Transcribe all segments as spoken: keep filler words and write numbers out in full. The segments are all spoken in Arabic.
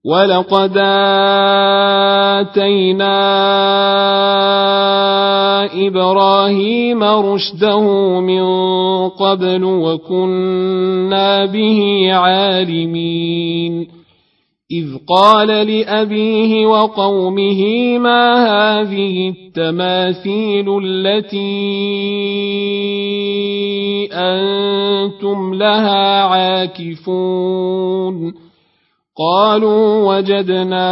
ولقد آتينا إبراهيم رشده من قبل وكنا به عالمين إذ قال لأبيه وقومه ما هذه التماثيل التي أنتم لها عاكفون قالوا وجدنا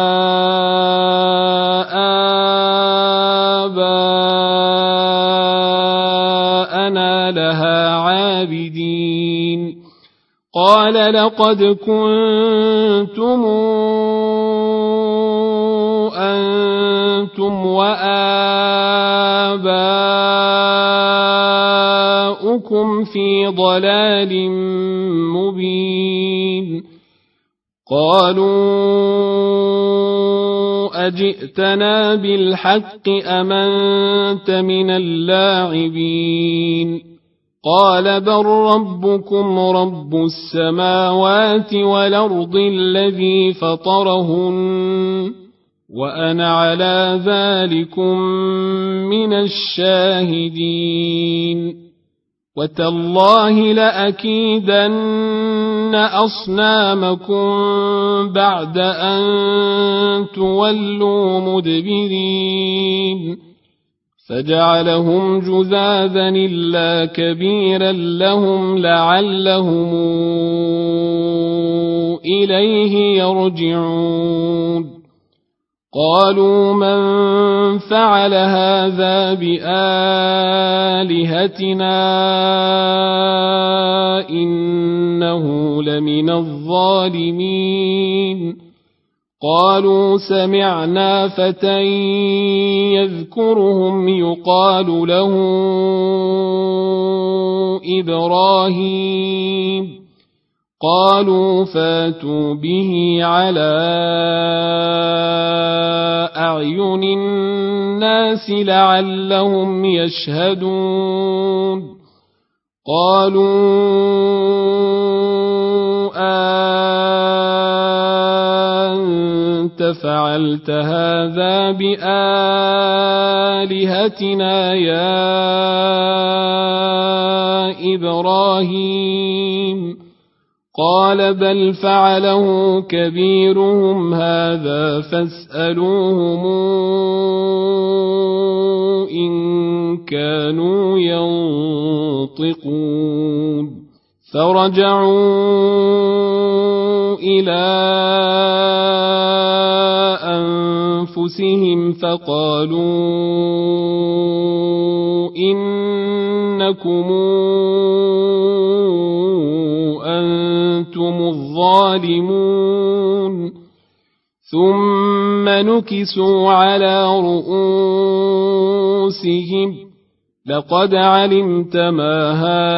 آباءنا لها عابدين قال لقد كنتم أنتم وآباؤكم في ضلال مبين قالوا أجئتنا بالحق أم أنت من اللاعبين قال بل ربكم رب السماوات والأرض الذي فطرهن وأنا على ذلكم من الشاهدين وتالله لأكيدن أصنامكم بعد أن تولوا مدبرين فجعلهم جذاذا إلا كبيرا لهم لعلهم إليه يرجعون قالوا من فعل هذا بآلهتنا إنه لمن الظالمين قالوا سمعنا فتى يذكرهم يقال له إبراهيم قالوا فاتوا به على أعين الناس لعلهم يشهدون قالوا أنت فعلت هذا بآلهتنا يا إبراهيم قال بل فعله كبيرهم هذا فاسألوهم إن كانوا ينطقون فرجعوا إلى أنفسهم فقالوا إنكم أنتم الظالمون ثم نكسوا على رؤوسهم لقد علمت ما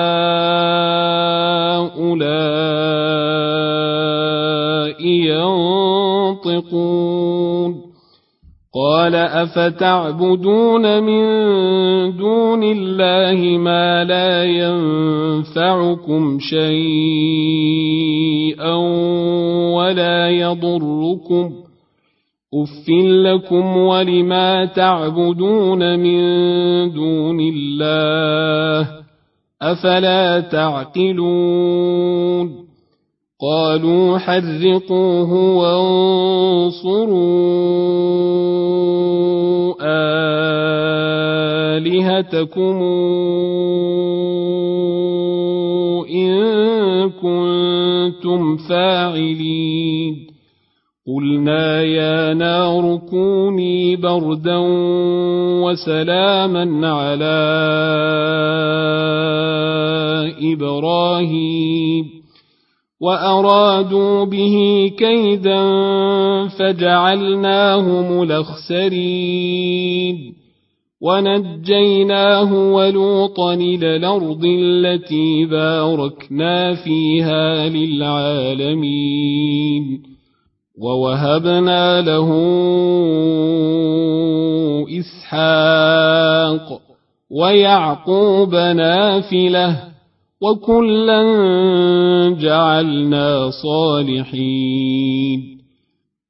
هؤلاء ينطقون قال أفتعبدون من دون الله ما لا ينفعكم شيئا ولا يضركم أف لكم ولما تعبدون من دون الله أفلا تعقلون قالوا حرقوه وانصروا آلهتكم إن كنتم فاعلين قلنا يا نار كوني بردا وسلاما على إبراهيم وأرادوا به كيدا فجعلناهم الأخسرين ونجيناه ولوطا إلى الأرض التي باركنا فيها للعالمين ووهبنا له إسحاق ويعقوب نافلة وكلا جعلنا صالحين